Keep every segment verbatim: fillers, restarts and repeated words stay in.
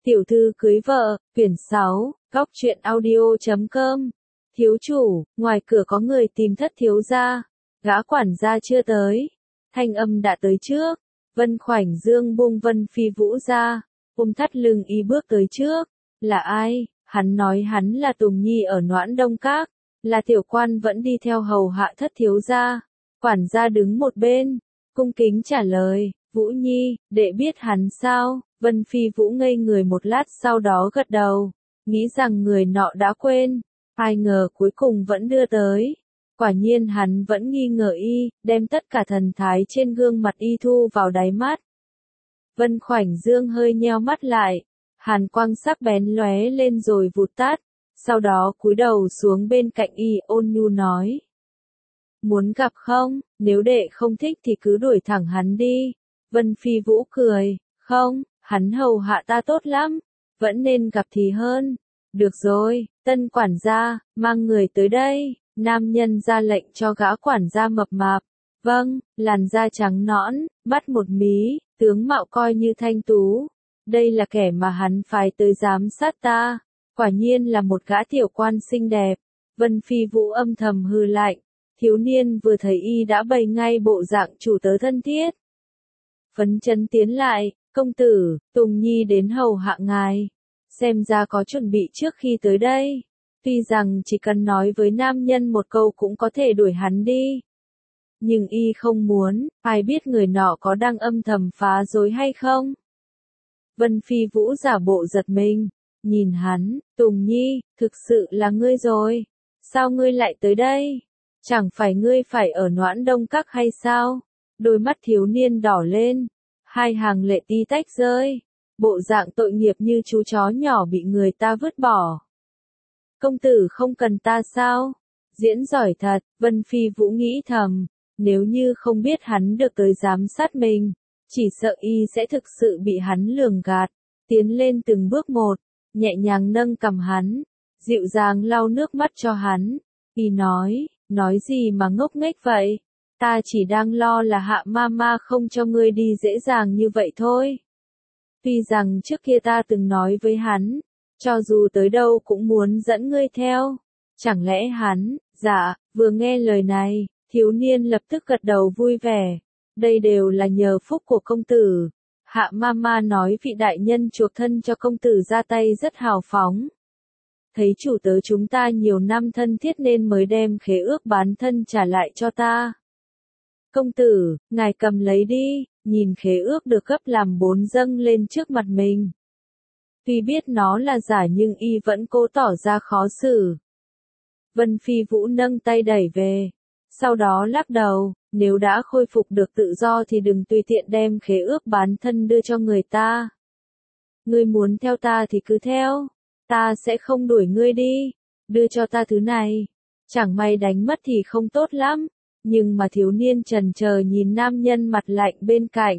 Tiểu thư cưới vợ, quyển sáu, góc truyện audio chấm com. Thiếu chủ, ngoài cửa có người tìm thất thiếu gia. Gã quản gia chưa tới. Thanh âm đã tới trước. Vân Khoảnh Dương buông Vân Phi Vũ ra, ôm thắt lưng y bước tới trước. Là ai? Hắn nói hắn là Tùng Nhi ở Noãn Đông Các, là tiểu quan vẫn đi theo hầu hạ thất thiếu gia. Quản gia đứng một bên, cung kính trả lời, Vũ Nhi, đệ biết hắn sao? Vân Phi Vũ ngây người một lát sau đó gật đầu, nghĩ rằng người nọ đã quên, ai ngờ cuối cùng vẫn đưa tới. Quả nhiên hắn vẫn nghi ngờ y, đem tất cả thần thái trên gương mặt y thu vào đáy mắt. Vân Khoảnh Dương hơi nheo mắt lại, hàn quang sắc bén lóe lên rồi vụt tắt, sau đó cúi đầu xuống bên cạnh y ôn nhu nói. Muốn gặp không, nếu đệ không thích thì cứ đuổi thẳng hắn đi. Vân Phi Vũ cười, không, hắn hầu hạ ta tốt lắm, vẫn nên gặp thì hơn. Được rồi, tân quản gia, mang người tới đây. Nam nhân ra lệnh cho gã quản gia mập mạp. Vâng, làn da trắng nõn, mắt một mí, tướng mạo coi như thanh tú. Đây là kẻ mà hắn phái tới giám sát ta. Quả nhiên là một gã tiểu quan xinh đẹp. Vân Phi Vũ âm thầm hừ lạnh. Thiếu niên vừa thấy y đã bày ngay bộ dạng chủ tớ thân thiết. Phấn chấn tiến lại, công tử, Tùng Nhi đến hầu hạ ngài. Xem ra có chuẩn bị trước khi tới đây. Tuy rằng chỉ cần nói với nam nhân một câu cũng có thể đuổi hắn đi. Nhưng y không muốn, ai biết người nọ có đang âm thầm phá rối hay không? Vân Phi Vũ giả bộ giật mình, nhìn hắn, Tùng Nhi, thực sự là ngươi rồi. Sao ngươi lại tới đây? Chẳng phải ngươi phải ở Noãn Đông Các hay sao? Đôi mắt thiếu niên đỏ lên, hai hàng lệ tí tách rơi, bộ dạng tội nghiệp như chú chó nhỏ bị người ta vứt bỏ. Công tử không cần ta sao? Diễn giỏi thật, Vân Phi Vũ nghĩ thầm, nếu như không biết hắn được tới giám sát mình, chỉ sợ y sẽ thực sự bị hắn lường gạt. Tiến lên từng bước một, nhẹ nhàng nâng cầm hắn, dịu dàng lau nước mắt cho hắn. Y nói, nói gì mà ngốc nghếch vậy? Ta chỉ đang lo là Hạ Mama không cho ngươi đi dễ dàng như vậy thôi. Tuy rằng trước kia ta từng nói với hắn, cho dù tới đâu cũng muốn dẫn ngươi theo. Chẳng lẽ hắn, dạ, vừa nghe lời này, thiếu niên lập tức gật đầu vui vẻ. Đây đều là nhờ phúc của công tử. Hạ Mama nói vị đại nhân chuộc thân cho công tử ra tay rất hào phóng. Thấy chủ tớ chúng ta nhiều năm thân thiết nên mới đem khế ước bán thân trả lại cho ta. Công tử, ngài cầm lấy đi, nhìn khế ước được gấp làm bốn dâng lên trước mặt mình. Tuy biết nó là giả nhưng y vẫn cố tỏ ra khó xử. Vân Phi Vũ nâng tay đẩy về, sau đó lắc đầu, nếu đã khôi phục được tự do thì đừng tùy tiện đem khế ước bán thân đưa cho người ta. Ngươi muốn theo ta thì cứ theo, ta sẽ không đuổi ngươi đi, đưa cho ta thứ này. Chẳng may đánh mất thì không tốt lắm. Nhưng mà thiếu niên chần chờ nhìn nam nhân mặt lạnh bên cạnh.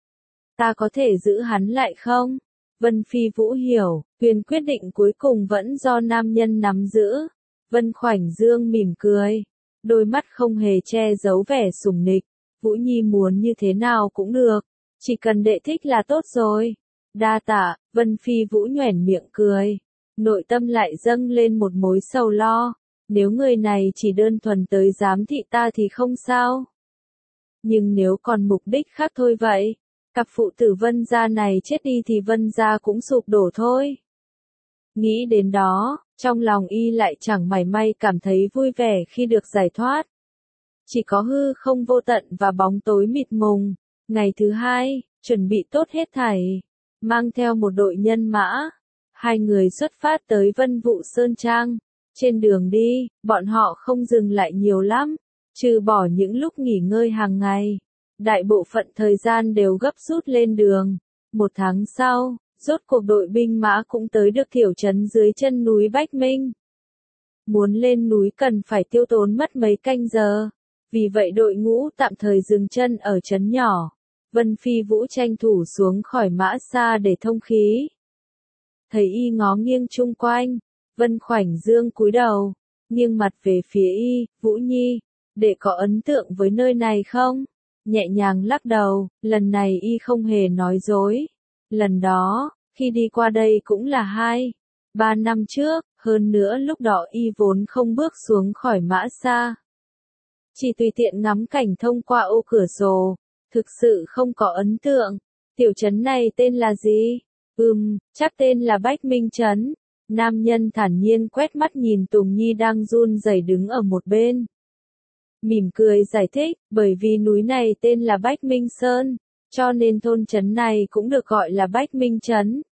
Ta có thể giữ hắn lại không? Vân Phi Vũ hiểu, quyền quyết định cuối cùng vẫn do nam nhân nắm giữ. Vân Khoảnh Dương mỉm cười, đôi mắt không hề che giấu vẻ sủng nịch. Vũ Nhi muốn như thế nào cũng được, chỉ cần đệ thích là tốt rồi. Đa tạ, Vân Phi Vũ nhoẻn miệng cười, nội tâm lại dâng lên một mối sầu lo. Nếu người này chỉ đơn thuần tới giám thị ta thì không sao. Nhưng nếu còn mục đích khác thôi vậy, cặp phụ tử Vân gia này chết đi thì Vân gia cũng sụp đổ thôi. Nghĩ đến đó, trong lòng y lại chẳng mảy may cảm thấy vui vẻ khi được giải thoát. Chỉ có hư không vô tận và bóng tối mịt mùng. Ngày thứ hai, chuẩn bị tốt hết thảy, mang theo một đội nhân mã. Hai người xuất phát tới Vân Vũ Sơn Trang. Trên đường đi, bọn họ không dừng lại nhiều lắm, trừ bỏ những lúc nghỉ ngơi hàng ngày. Đại bộ phận thời gian đều gấp rút lên đường. Một tháng sau, rốt cuộc đội binh mã cũng tới được tiểu trấn dưới chân núi Bách Minh. Muốn lên núi cần phải tiêu tốn mất mấy canh giờ, vì vậy đội ngũ tạm thời dừng chân ở trấn nhỏ. Vân Phi Vũ tranh thủ xuống khỏi mã xa để thông khí. Thấy y ngó nghiêng chung quanh, Vân Khoảnh Dương cúi đầu, nghiêng mặt về phía y, Vũ Nhi, đệ có ấn tượng với nơi này không? Nhẹ nhàng lắc đầu, lần này y không hề nói dối. Lần đó, Khi đi qua đây cũng là hai, ba năm trước, hơn nữa lúc đó y vốn không bước xuống khỏi mã xa. Chỉ tùy tiện ngắm cảnh thông qua ô cửa sổ, thực sự không có ấn tượng. Tiểu trấn này tên là gì? Ừm, chắc tên là Bách Minh Trấn. Nam nhân thản nhiên quét mắt nhìn Tùng Nhi đang run rẩy đứng ở một bên. Mỉm cười giải thích, bởi vì núi này tên là Bách Minh Sơn, cho nên thôn trấn này cũng được gọi là Bách Minh Trấn.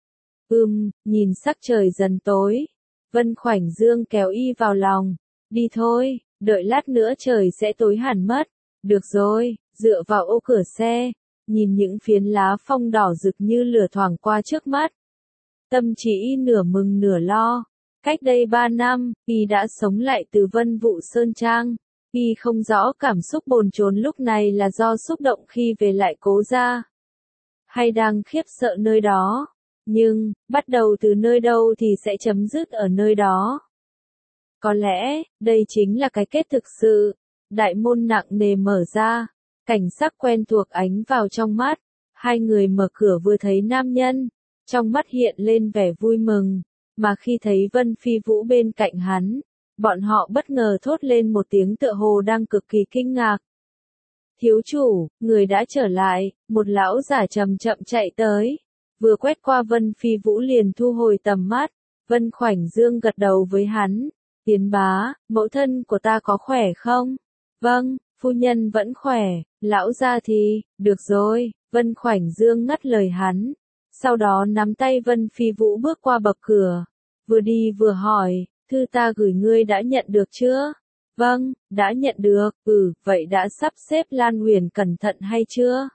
Ừm, nhìn sắc trời dần tối. Vân Khoảnh Dương kéo y vào lòng. Đi thôi, đợi lát nữa trời sẽ tối hẳn mất. Được rồi, dựa vào ô cửa xe, nhìn những phiến lá phong đỏ rực như lửa thoảng qua trước mắt. Tâm trí y nửa mừng nửa lo. Cách đây ba năm, y đã sống lại từ Vân Vũ Sơn Trang. Y không rõ cảm xúc bồn chồn lúc này là do xúc động khi về lại Cố gia, hay đang khiếp sợ nơi đó. Nhưng, bắt đầu từ nơi đâu thì sẽ chấm dứt ở nơi đó. Có lẽ, đây chính là cái kết thực sự. Đại môn nặng nề mở ra, cảnh sắc quen thuộc ánh vào trong mắt. Hai người mở cửa vừa thấy nam nhân, trong mắt hiện lên vẻ vui mừng, mà khi thấy Vân Phi Vũ bên cạnh hắn, bọn họ bất ngờ thốt lên một tiếng tựa hồ đang cực kỳ kinh ngạc. Thiếu chủ, người đã trở lại, một lão giả chậm chậm chạy tới. Vừa quét qua Vân Phi Vũ liền thu hồi tầm mắt. Vân Khoảnh Dương gật đầu với hắn. Tiến bá, mẫu thân của ta có khỏe không? Vâng, phu nhân vẫn khỏe, lão gia thì, được rồi. Vân Khoảnh Dương ngắt lời hắn. Sau đó nắm tay Vân Phi Vũ bước qua bậc cửa. Vừa đi vừa hỏi, thư ta gửi ngươi đã nhận được chưa? Vâng, đã nhận được. Ừ, vậy đã sắp xếp Lan Huyền cẩn thận hay chưa?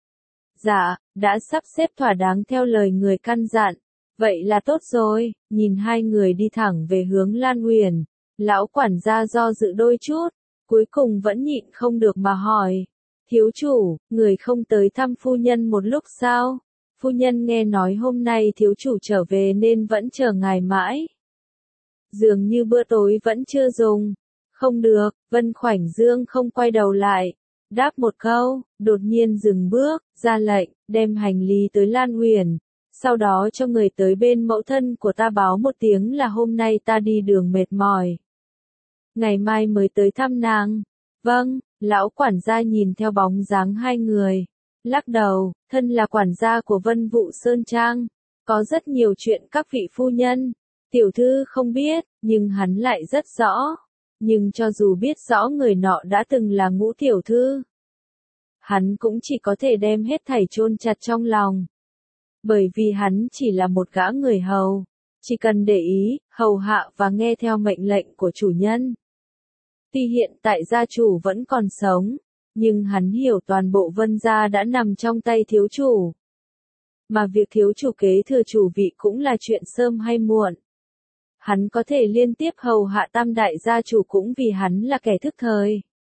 Dạ, đã sắp xếp thỏa đáng theo lời người căn dặn. Vậy là tốt rồi. Nhìn hai người đi thẳng về hướng Lan Huyền, lão quản gia do dự đôi chút, cuối cùng vẫn nhịn không được mà hỏi. Thiếu chủ, người không tới thăm phu nhân một lúc sao? Phu nhân nghe nói hôm nay thiếu chủ trở về nên vẫn chờ ngài mãi. Dường như bữa tối vẫn chưa dùng. Không được, Vân Khoảnh Dương không quay đầu lại. Đáp một câu, đột nhiên dừng bước, ra lệnh, đem hành lý tới Lan Huyền. Sau đó cho người tới bên mẫu thân của ta báo một tiếng là hôm nay ta đi đường mệt mỏi. Ngày mai mới tới thăm nàng. Vâng, lão quản gia nhìn theo bóng dáng hai người. Lắc đầu, thân là quản gia của Vân Vũ Sơn Trang. Có rất nhiều chuyện các vị phu nhân, tiểu thư không biết, nhưng hắn lại rất rõ. Nhưng cho dù biết rõ người nọ đã từng là Ngũ tiểu thư, hắn cũng chỉ có thể đem hết thảy chôn chặt trong lòng. Bởi vì hắn chỉ là một gã người hầu, chỉ cần để ý, hầu hạ và nghe theo mệnh lệnh của chủ nhân. Tuy hiện tại gia chủ vẫn còn sống, nhưng hắn hiểu toàn bộ Vân gia đã nằm trong tay thiếu chủ. Mà việc thiếu chủ kế thừa chủ vị cũng là chuyện sớm hay muộn. Hắn có thể liên tiếp hầu hạ tam đại gia chủ cũng vì hắn là kẻ thức thời.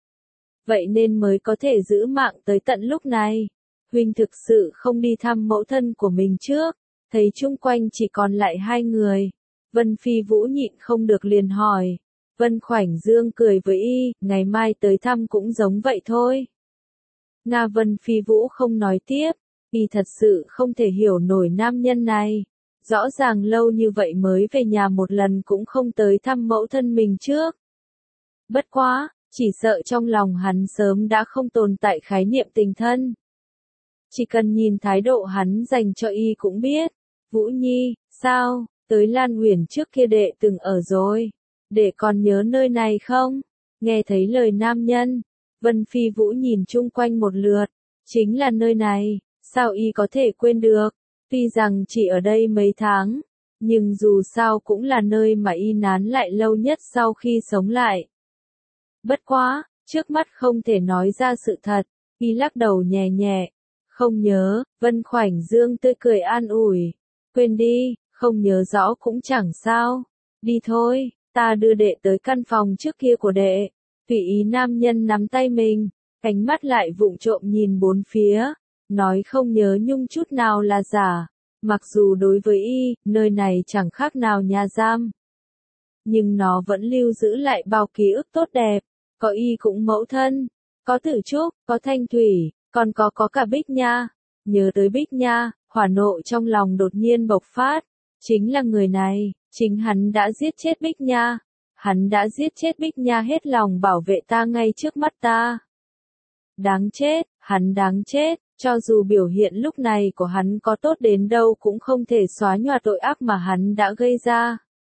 Vậy nên mới có thể giữ mạng tới tận lúc này. Huynh thực sự không đi thăm mẫu thân của mình trước, thấy chung quanh chỉ còn lại hai người. Vân Phi Vũ nhịn không được liền hỏi. Vân Khoảnh Dương cười với y, ngày mai tới thăm cũng giống vậy thôi. Nga Vân Phi Vũ không nói tiếp, y thật sự không thể hiểu nổi nam nhân này. Rõ ràng lâu như vậy mới về nhà một lần cũng không tới thăm mẫu thân mình trước. Bất quá, chỉ sợ trong lòng hắn sớm đã không tồn tại khái niệm tình thân. Chỉ cần nhìn thái độ hắn dành cho y cũng biết. Vũ Nhi, sao, tới Lan Huyền trước kia đệ từng ở rồi. Đệ còn nhớ nơi này không? Nghe thấy lời nam nhân, Vân Phi Vũ nhìn chung quanh một lượt. Chính là nơi này, sao y có thể quên được? Tuy rằng chỉ ở đây mấy tháng, nhưng dù sao cũng là nơi mà y nán lại lâu nhất sau khi sống lại. Bất quá, trước mắt không thể nói ra sự thật, y lắc đầu nhẹ nhẹ. Không nhớ, Vân Khoảnh Dương tươi cười an ủi. Quên đi, không nhớ rõ cũng chẳng sao. Đi thôi, ta đưa đệ tới căn phòng trước kia của đệ. Tùy ý nam nhân nắm tay mình, ánh mắt lại vụng trộm nhìn bốn phía. Nói không nhớ nhung chút nào là giả. Mặc dù đối với y, nơi này chẳng khác nào nhà giam. Nhưng nó vẫn lưu giữ lại bao ký ức tốt đẹp. Có y cũng mẫu thân, có Tử Trúc, có Thanh Thủy, còn có có cả Bích Nha. Nhớ tới Bích Nha, Hỏa nộ trong lòng đột nhiên bộc phát, chính là người này, chính hắn đã giết chết Bích Nha, hắn đã giết chết Bích Nha hết lòng bảo vệ ta ngay trước mắt ta. Đáng chết, hắn đáng chết, cho dù biểu hiện lúc này của hắn có tốt đến đâu cũng không thể xóa nhòa tội ác mà hắn đã gây ra.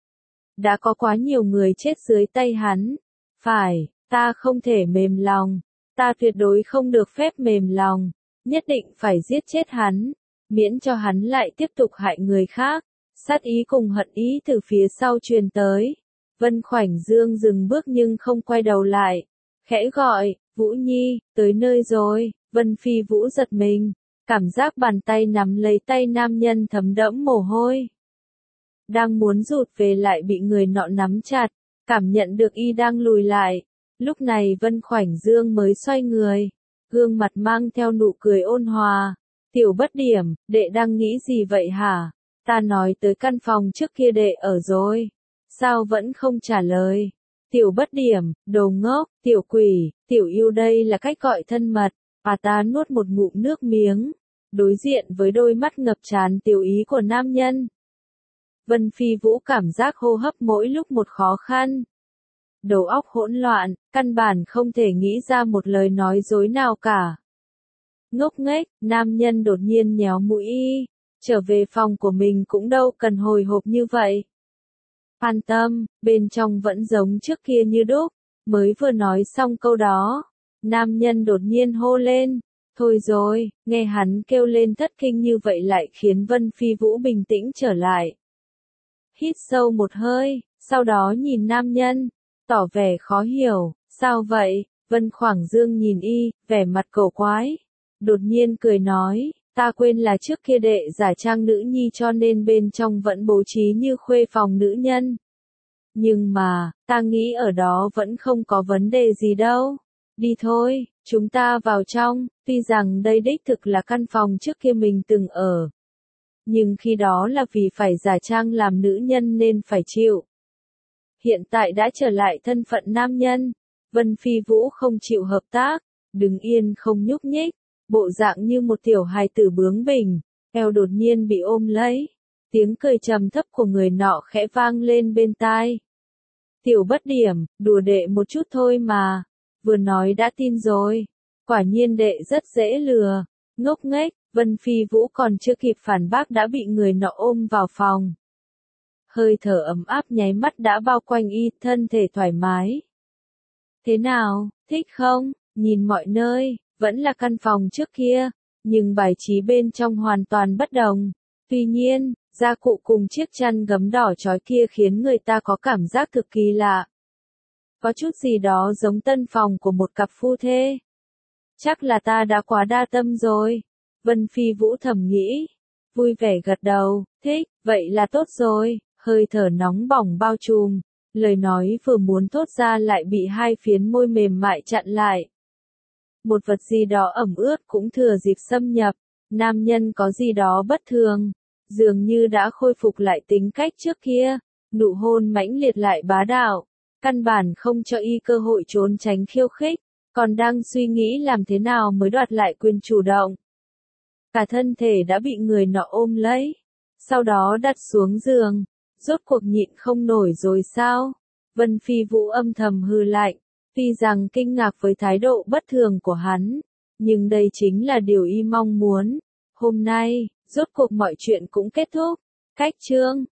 Đã có quá nhiều người chết dưới tay hắn. Phải, ta không thể mềm lòng, ta tuyệt đối không được phép mềm lòng, nhất định phải giết chết hắn, miễn cho hắn lại tiếp tục hại người khác. Sát ý cùng hận ý từ phía sau truyền tới. Vân Khoảnh Dương dừng bước nhưng không quay đầu lại, khẽ gọi, Vũ Nhi, tới nơi rồi. Vân Phi Vũ giật mình, cảm giác bàn tay nắm lấy tay nam nhân thấm đẫm mồ hôi. Đang muốn rụt về lại bị người nọ nắm chặt, cảm nhận được y đang lùi lại. Lúc này Vân Khoảnh Dương mới xoay người, gương mặt mang theo nụ cười ôn hòa. Tiểu Bất Điểm, đệ đang nghĩ gì vậy hả? Ta nói tới căn phòng trước kia đệ ở rồi. Sao vẫn không trả lời? Tiểu Bất Điểm, đồ ngốc, tiểu quỷ, tiểu yêu đây là cách gọi thân mật. À ta nuốt một ngụm nước miếng, đối diện với đôi mắt ngập tràn tiểu ý của nam nhân. Vân Phi Vũ cảm giác hô hấp mỗi lúc một khó khăn. Đầu óc hỗn loạn, căn bản không thể nghĩ ra một lời nói dối nào cả. Ngốc nghếch, nam nhân đột nhiên nhéo mũi y, trở về phòng của mình cũng đâu cần hồi hộp như vậy. An tâm, bên trong vẫn giống trước kia như đúc, mới vừa nói xong câu đó. Nam nhân đột nhiên hô lên, thôi rồi, nghe hắn kêu lên thất kinh như vậy lại khiến Vân Phi Vũ bình tĩnh trở lại. Hít sâu một hơi, sau đó nhìn nam nhân, tỏ vẻ khó hiểu, sao vậy? Vân Khoảnh Dương nhìn y, vẻ mặt cổ quái, đột nhiên cười nói, ta quên là trước kia đệ giả trang nữ nhi cho nên bên trong vẫn bố trí như khuê phòng nữ nhân. Nhưng mà, ta nghĩ ở đó vẫn không có vấn đề gì đâu. Đi thôi, chúng ta vào trong, tuy rằng đây đích thực là căn phòng trước kia mình từng ở. Nhưng khi đó là vì phải giả trang làm nữ nhân nên phải chịu. Hiện tại đã trở lại thân phận nam nhân, Vân Phi Vũ không chịu hợp tác, đứng yên không nhúc nhích, bộ dạng như một tiểu hài tử bướng bỉnh, eo đột nhiên bị ôm lấy. Tiếng cười trầm thấp của người nọ khẽ vang lên bên tai. Tiểu Bất Điểm, đùa đệ một chút thôi mà. Vừa nói đã tin rồi, quả nhiên đệ rất dễ lừa, ngốc nghếch. Vân Phi Vũ còn chưa kịp phản bác đã bị người nọ ôm vào phòng. Hơi thở ấm áp nháy mắt đã bao quanh y, thân thể thoải mái. Thế nào, thích không? Nhìn mọi nơi, vẫn là căn phòng trước kia, nhưng bài trí bên trong hoàn toàn bất đồng. Tuy nhiên, gia cụ cùng chiếc chăn gấm đỏ chói kia khiến người ta có cảm giác thực kỳ lạ. Có chút gì đó giống tân phòng của một cặp phu thê. Chắc là ta đã quá đa tâm rồi. Vân Phi Vũ thầm nghĩ. Vui vẻ gật đầu, thích, vậy là tốt rồi. Hơi thở nóng bỏng bao trùm. Lời nói vừa muốn thốt ra lại bị hai phiến môi mềm mại chặn lại. Một vật gì đó ẩm ướt cũng thừa dịp xâm nhập. Nam nhân có gì đó bất thường. Dường như đã khôi phục lại tính cách trước kia. Nụ hôn mãnh liệt lại bá đạo. Căn bản không cho y cơ hội trốn tránh khiêu khích, còn đang suy nghĩ làm thế nào mới đoạt lại quyền chủ động. Cả thân thể đã bị người nọ ôm lấy, sau đó đặt xuống giường, rốt cuộc nhịn không nổi rồi sao? Vân Phi Vũ âm thầm hừ lạnh, tuy rằng kinh ngạc với thái độ bất thường của hắn, nhưng đây chính là điều y mong muốn. Hôm nay, rốt cuộc mọi chuyện cũng kết thúc. Cách chương